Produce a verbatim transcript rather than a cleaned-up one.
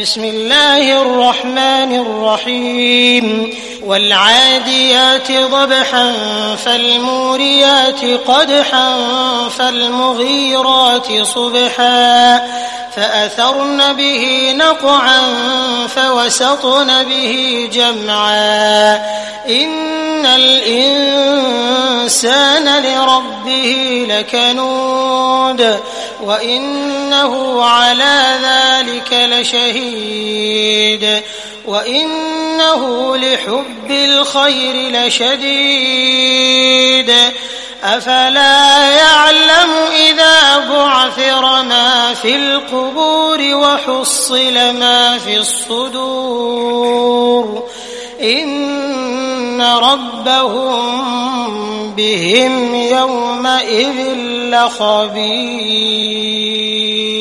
بسم الله الرحمن الرحيم والعاديات ضبحا فالموريات قدحا فالمغيرات صبحا فأثرن به نقعا فوسطن به جمعا إن الإنسان لربه لكنود وإنه على ذلك لشهيد وإنه لحب الخير لشديد أفلا يعلم إذا بعثر ما في القبور وحصل ما في الصدور إن ربهم بهم يومئذ لخبير.